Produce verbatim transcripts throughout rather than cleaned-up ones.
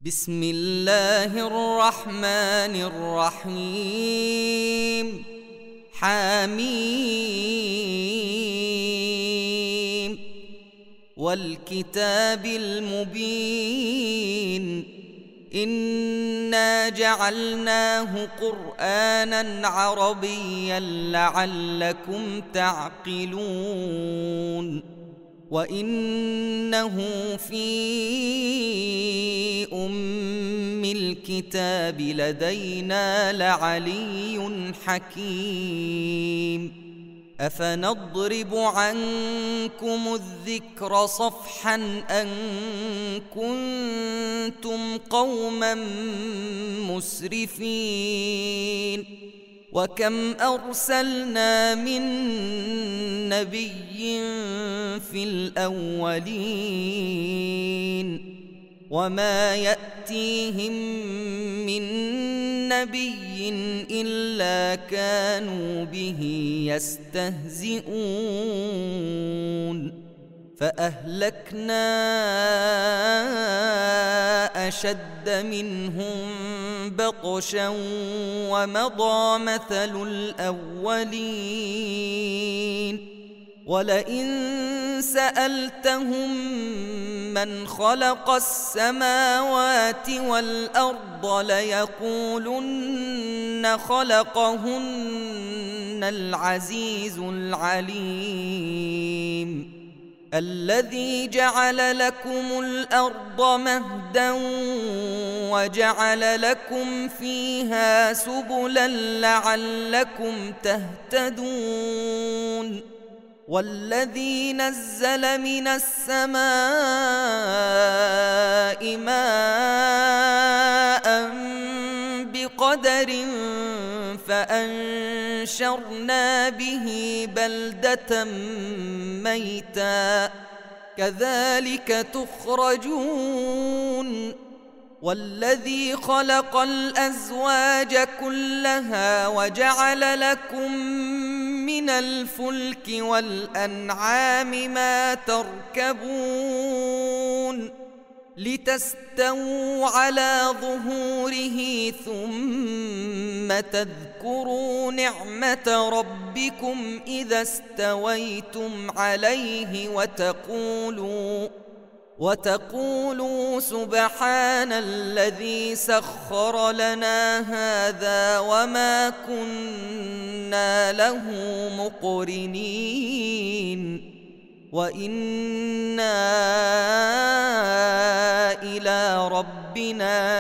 بسم الله الرحمن الرحيم حميم والكتاب المبين إنا جعلناه قرآنا عربيا لعلكم تعقلون وإنه في أم الكتاب لدينا لعلي حكيم أفنضرب عنكم الذكر صفحا أن كنتم قوما مسرفين وكم أرسلنا من نبي في الأولين وما يأتيهم من نبي إلا كانوا به يستهزئون فأهلكنا أشد منهم بطشا ومضى مثل الأولين ولئن سألتهم من خلق السماوات والأرض ليقولن خلقهن العزيز العليم الذي جعل لكم الأرض مهدا وجعل لكم فيها سبلا لعلكم تهتدون والذي نزل من السماء ماء بقدر فأنشرنا به بلدة ميتا كذلك تخرجون والذي خلق الأزواج كلها وجعل لكم من الفلك والأنعام ما تركبون لتستووا على ظهوره ثم تذكروا نعمة ربكم إذا استويتم عليه وتقولوا وتقولوا سبحان الذي سخر لنا هذا وما كنا له مقرنين وإنا إلى ربنا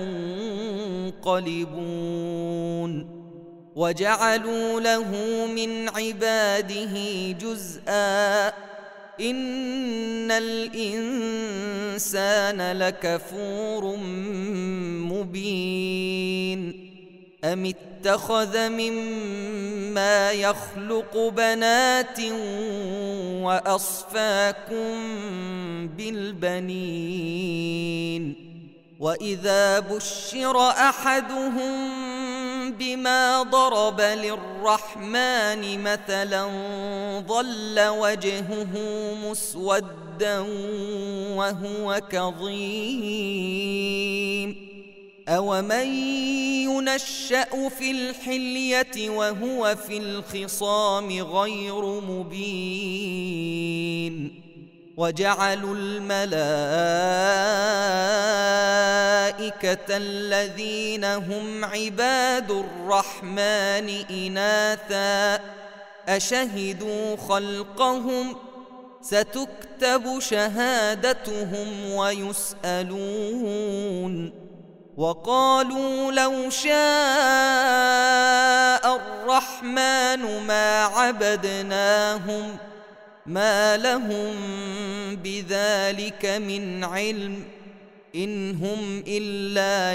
لمنقلبون وجعلوا له من عباده جزءا إن الإنسان لكفور مبين أم اتخذ مما يخلق بنات وأصفاكم بالبنين وإذا بشر أحدهم بما ضرب للرحمن مثلا ظل وجهه مسودا وهو كظيم أومن ينشأ في الحلية وهو في الخصام غير مبين وجعلوا الملائكة الذين هم عباد الرحمن إناثا أشهدوا خلقهم ستكتب شهادتهم ويسألون وقالوا لو شاء الرحمن ما عبدناهم ما لهم بذلك من علم إن هم إلا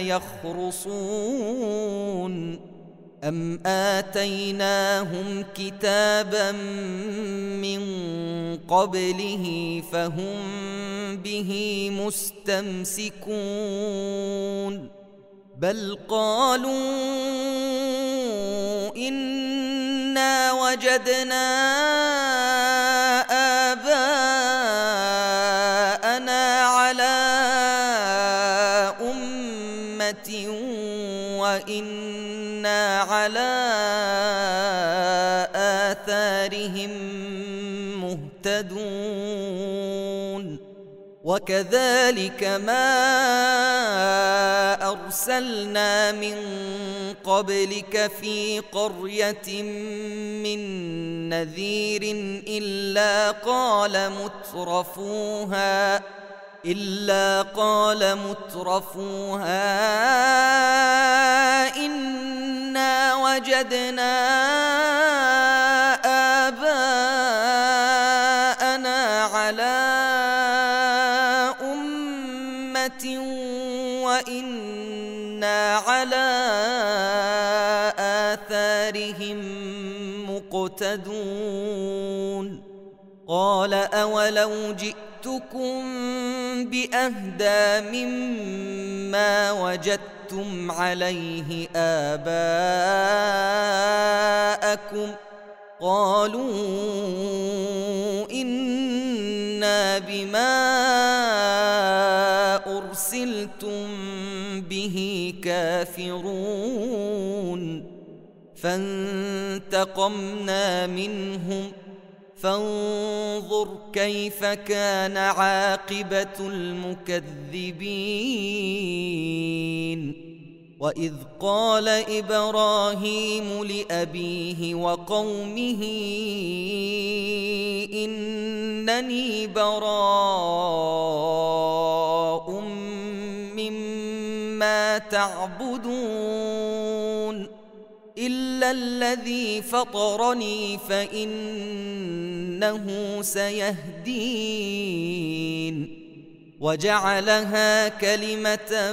يخرصون أم آتيناهم كتابا من قبله فهم به مستمسكون بل قالوا إنا وجدنا آباءنا على أمة وإنا على آثارهم مهتدون وكذلك ما أرسلنا من قبلك في قرية من نذير إلا قال مترفوها إلا قال مترفوها إنا وجدنا آباءنا على أمة وإنا على آثارهم مقتدون قال أولو جئتكم بأهدى مما وجدتم عليه آباءكم قالوا إنا بما أرسلتم به كافرون فانتقمنا منهم فانظر كيف كان عاقبة المكذبين وإذ قال إبراهيم لأبيه وقومه إنني براء مما تعبدون إلا الذي فطرني فإنه سيهدين وجعلها كلمة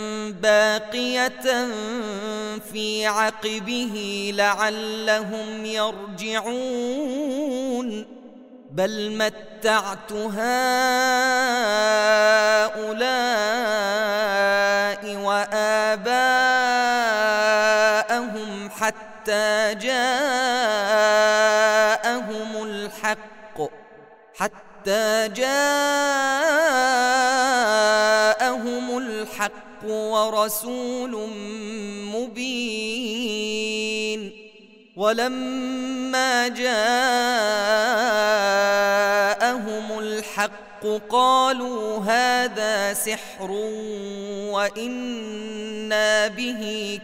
باقية في عقبه لعلهم يرجعون بل متعت هؤلاء وآباءهم حتى جاءهم الحق حتى جاءهم الحق ورسول مبين ولما جاءهم الحق قالوا هذا سحر وإنا به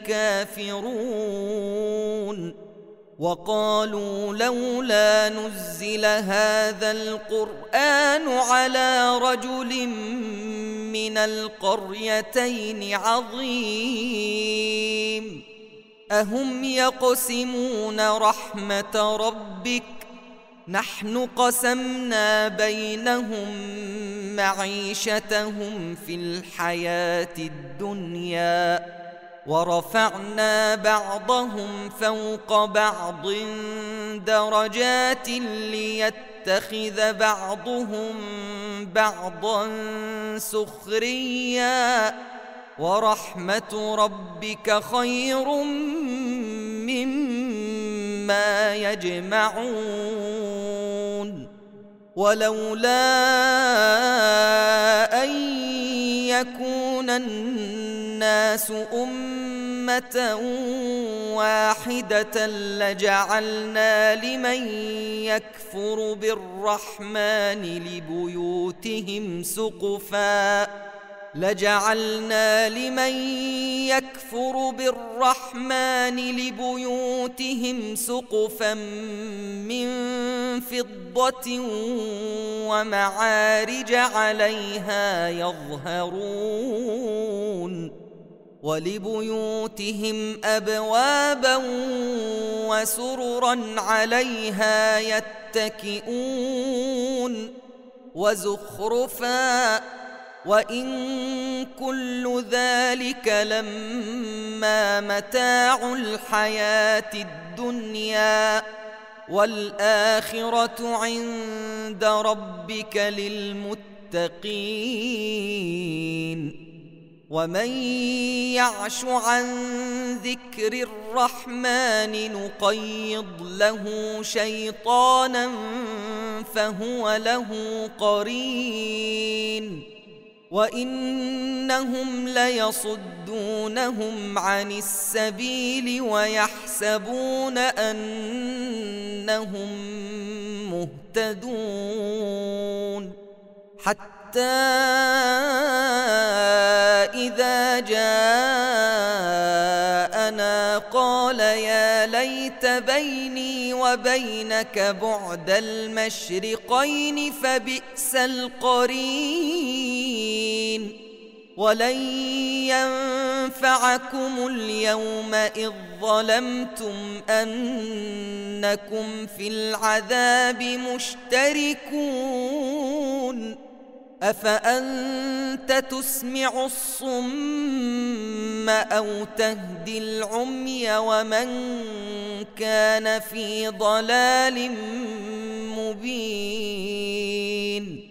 كافرون وقالوا لولا نزل هذا القرآن على رجل من القريتين عظيم أهم يقسمون رحمة ربك نحن قسمنا بينهم معيشتهم في الحياة الدنيا ورفعنا بعضهم فوق بعض درجات ليتخذ بعضهم بعضا سخريا ورحمة ربك خير مما يجمعون ولولا أن يكون الناس أمة واحدة لجعلنا لمن يكفر بالرحمن لبيوتهم سقفا لجعلنا لمن يكفر بالرحمن لبيوتهم سقفا من فضة ومعارج عليها يظهرون ولبيوتهم أبوابا وسررا عليها يتكئون وزخرفا وإن كل ذلك لما متاع الحياة الدنيا والآخرة عند ربك للمتقين ومن يعش عن ذكر الرحمن نقيض له شيطانا فهو له قرين وإنهم ليصدونهم عن السبيل ويحسبون أنهم مهتدون حتى إذا جاءنا قال يا ليت بيني وبينك بعد المشرقين فبئس القرين ولن ينفعكم اليوم إذ ظلمتم أنكم في العذاب مشتركون أفأنت تسمع الصم أو تهدي العمي ومن كان في ضلال مبين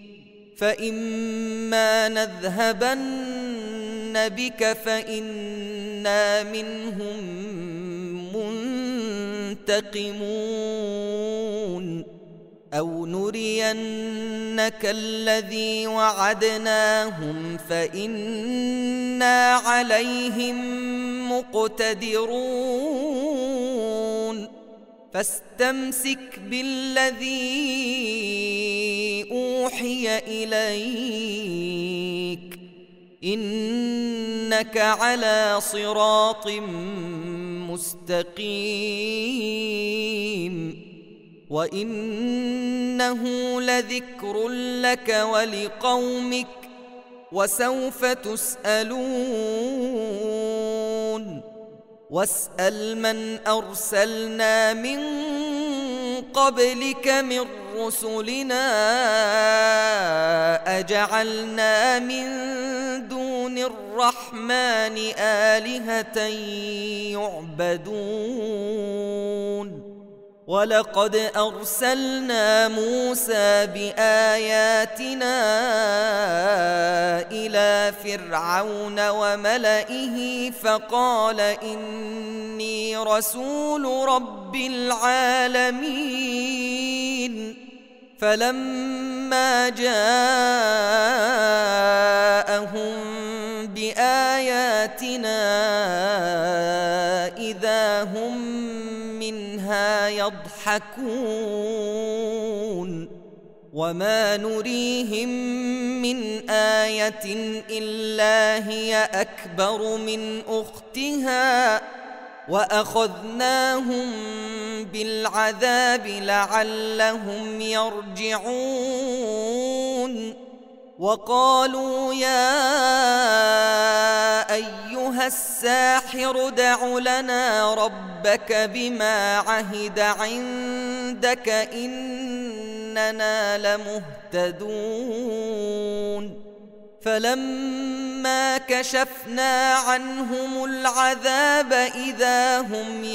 فإما نذهبن بك فإنا منهم منتقمون أو نرينك الذي وعدناهم فإنا عليهم مقتدرون فاستمسك بالذي أوحي إليك إنك على صراط مستقيم وإنه لذكر لك ولقومك وسوف تسألون واسأل من أرسلنا من قبلك من رسلنا أجعلنا من دون الرحمن آلهة يعبدون ولقد أرسلنا موسى بآياتنا إلى فرعون وملئه فقال إني رسول رب العالمين فلما جاءهم بآياتنا إذا هم منها يضحكون وما نريهم من آية إلا هي أكبر من أختها وأخذناهم بالعذاب لعلهم يرجعون وقالوا يا أيها الساحر ادع لنا ربك بما عهد عندك إننا لمهتدون فلما كشفنا عنهم العذاب إذا هم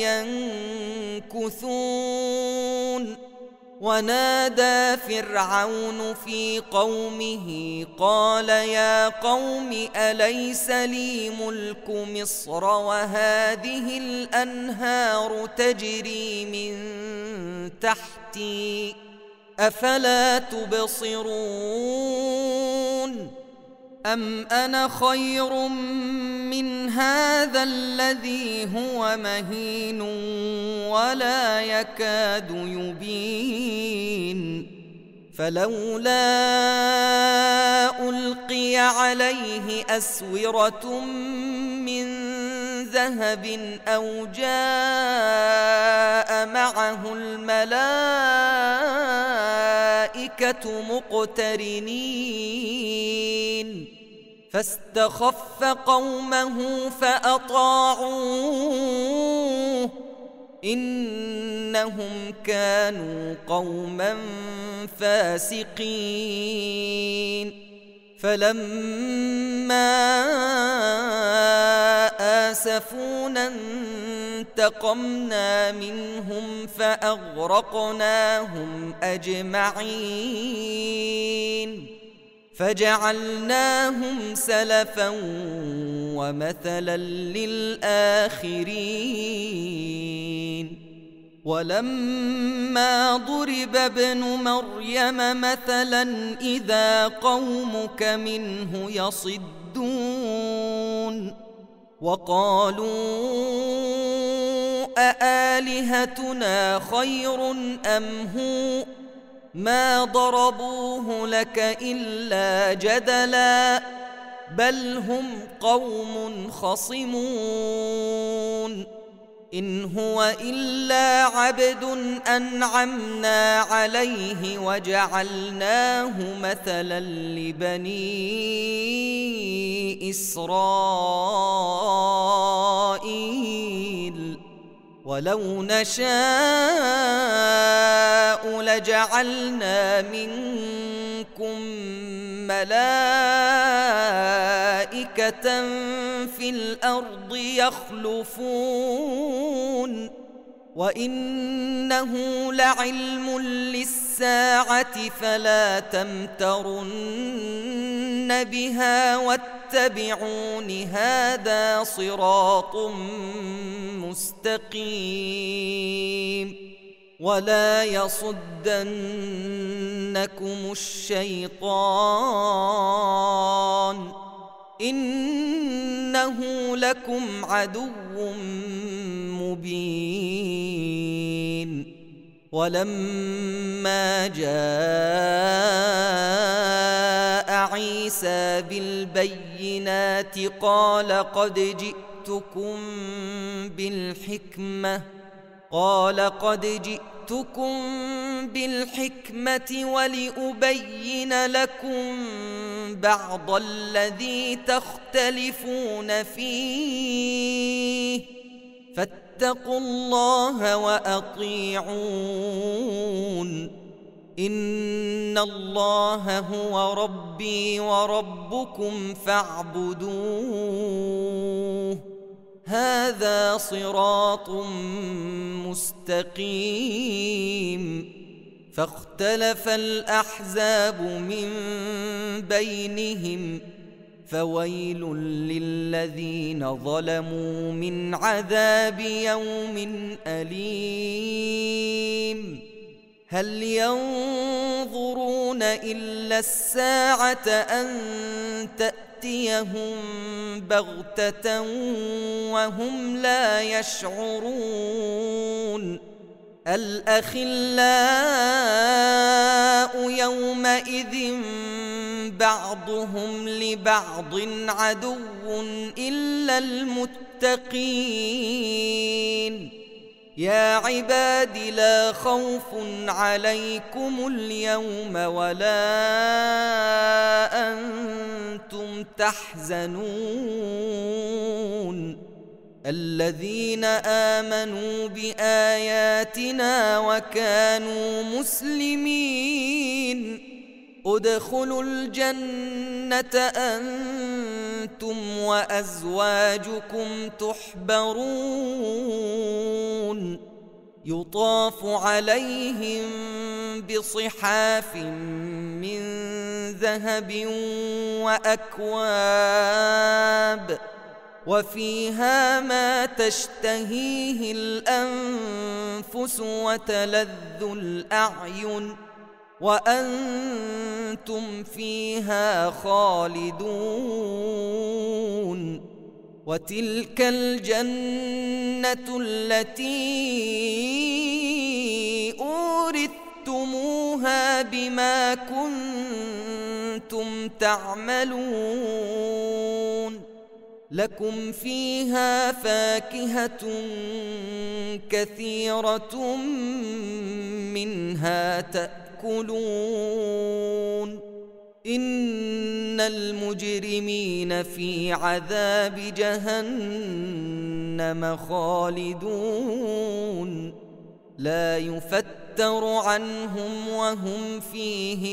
ينكثون ونادى فرعون في قومه قال يا قوم أليس لي ملك مصر وهذه الأنهار تجري من تحتي أفلا تبصرون أم أنا خير من هذا الذي هو مهين ولا يكاد يبين فلولا ألقي عليه أسورة من ذهب أو جاء معه الملائكة مقترنين فاستخف قومه فأطاعوه إنهم كانوا قوما فاسقين فلما آسفونا انتقمنا منهم فأغرقناهم أجمعين فجعلناهم سلفا ومثلا للآخرين ولما ضرب ابن مريم مثلا إذا قومك منه يصدون وقالوا أآلهتنا خير أم هو ما ضربوه لك إلا جدلا بل هم قوم خصمون إن هو إلا عبد أنعمنا عليه وجعلناه مثلا لبني إسرائيل ولو نشاء لجعلنا منكم ملائكة في الأرض يخلفون وإنه لعلم للساعة فلا تمترن بها واتبعون هذا صراط مستقيم ولا يصدنكم الشيطان إنه لكم عدو مبين ولما جاء عيسى بالبينات قال قد جئتكم بالحكمة قال قد جئتكم بالحكمة ولأبين لكم بعض الذي تختلفون فيه فاتقوا الله وأطيعون إن الله هو ربي وربكم فاعبدوه هذا صراط مستقيم فاختلف الأحزاب من بينهم فويل للذين ظلموا من عذاب يوم أليم هل ينظرون إلا الساعة أن تأتيهم بغتة وهم لا يشعرون الأخلاء يومئذ بعضهم لبعض عدو إلا المتقين يا عباد لا خوف عليكم اليوم ولا أنتم تحزنون الذين آمنوا بآياتنا وكانوا مسلمين ادخلوا الجنة أنتم وأزواجكم تحبرون يطاف عليهم بصحاف من ذهب وأكواب وفيها ما تشتهيه الأنفس وتلذ الأعين وأنتم فيها خالدون وتلك الجنة التي أورثتموها بما كنتم تعملون لكم فيها فاكهة كثيرة منها تأكلون إن المجرمين في عذاب جهنم خالدون لا يفتر عنهم وهم فيه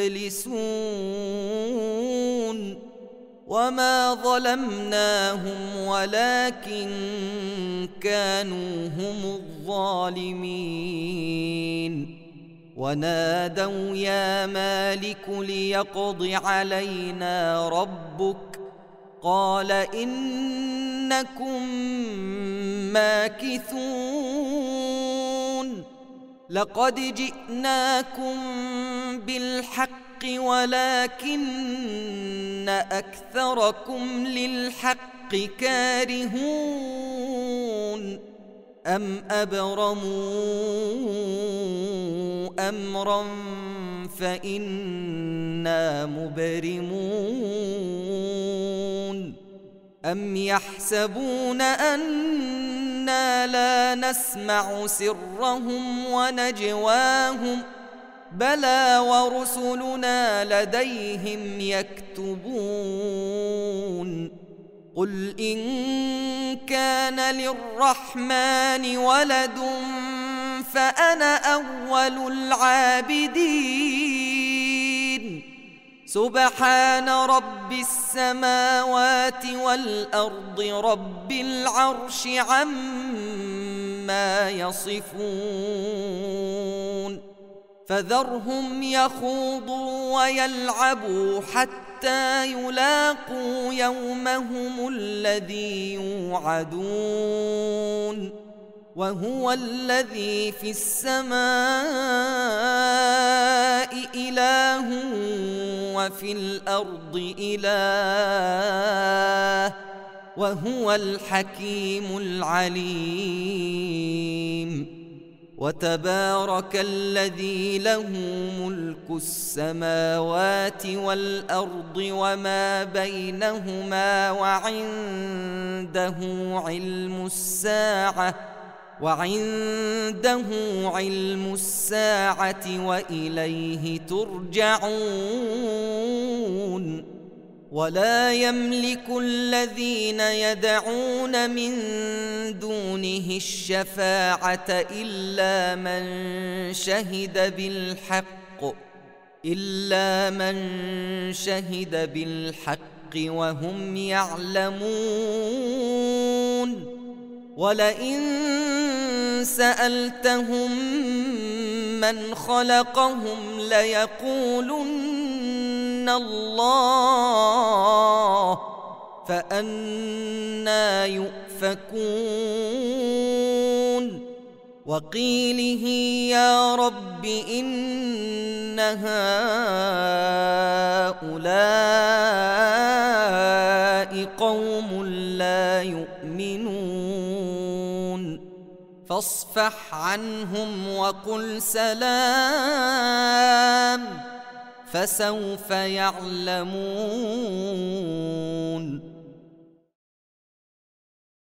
مبلسون وما ظلمناهم ولكن كانوا هم الظالمين ونادوا يا مالك ليقض علينا ربك قال إنكم ماكثون لقد جئناكم بالحق ولكن أكثركم للحق كارهون أم أبرموا أمرا فإنا مبرمون أم يحسبون أنا لا نسمع سرهم ونجواهم بلى ورسلنا لديهم يكتبون قل إن كان للرحمن ولد فأنا أول العابدين سبحان رب السماوات والأرض رب العرش عما يصفون فذرهم يخوضوا ويلعبوا حتى يلاقوا يومهم الذي يوعدون وهو الذي في السماء إله وفي الأرض إله وهو الحكيم العليم وتبارك الذي له ملك السماوات والأرض وما بينهما وعنده علم الساعة وعنده علم الساعة وإليه ترجعون ولا يملك الذين يدعون من دونه الشفاعة إلا من شهد بالحق إلا من شهد بالحق وهم يعلمون ولئن سألتهم من خلقهم ليقولن الله فأنى يؤفكون وقيله يا رب إن هؤلاء قوم لا يؤمنون فاصفح عنهم وقل سلام فسوف يعلمون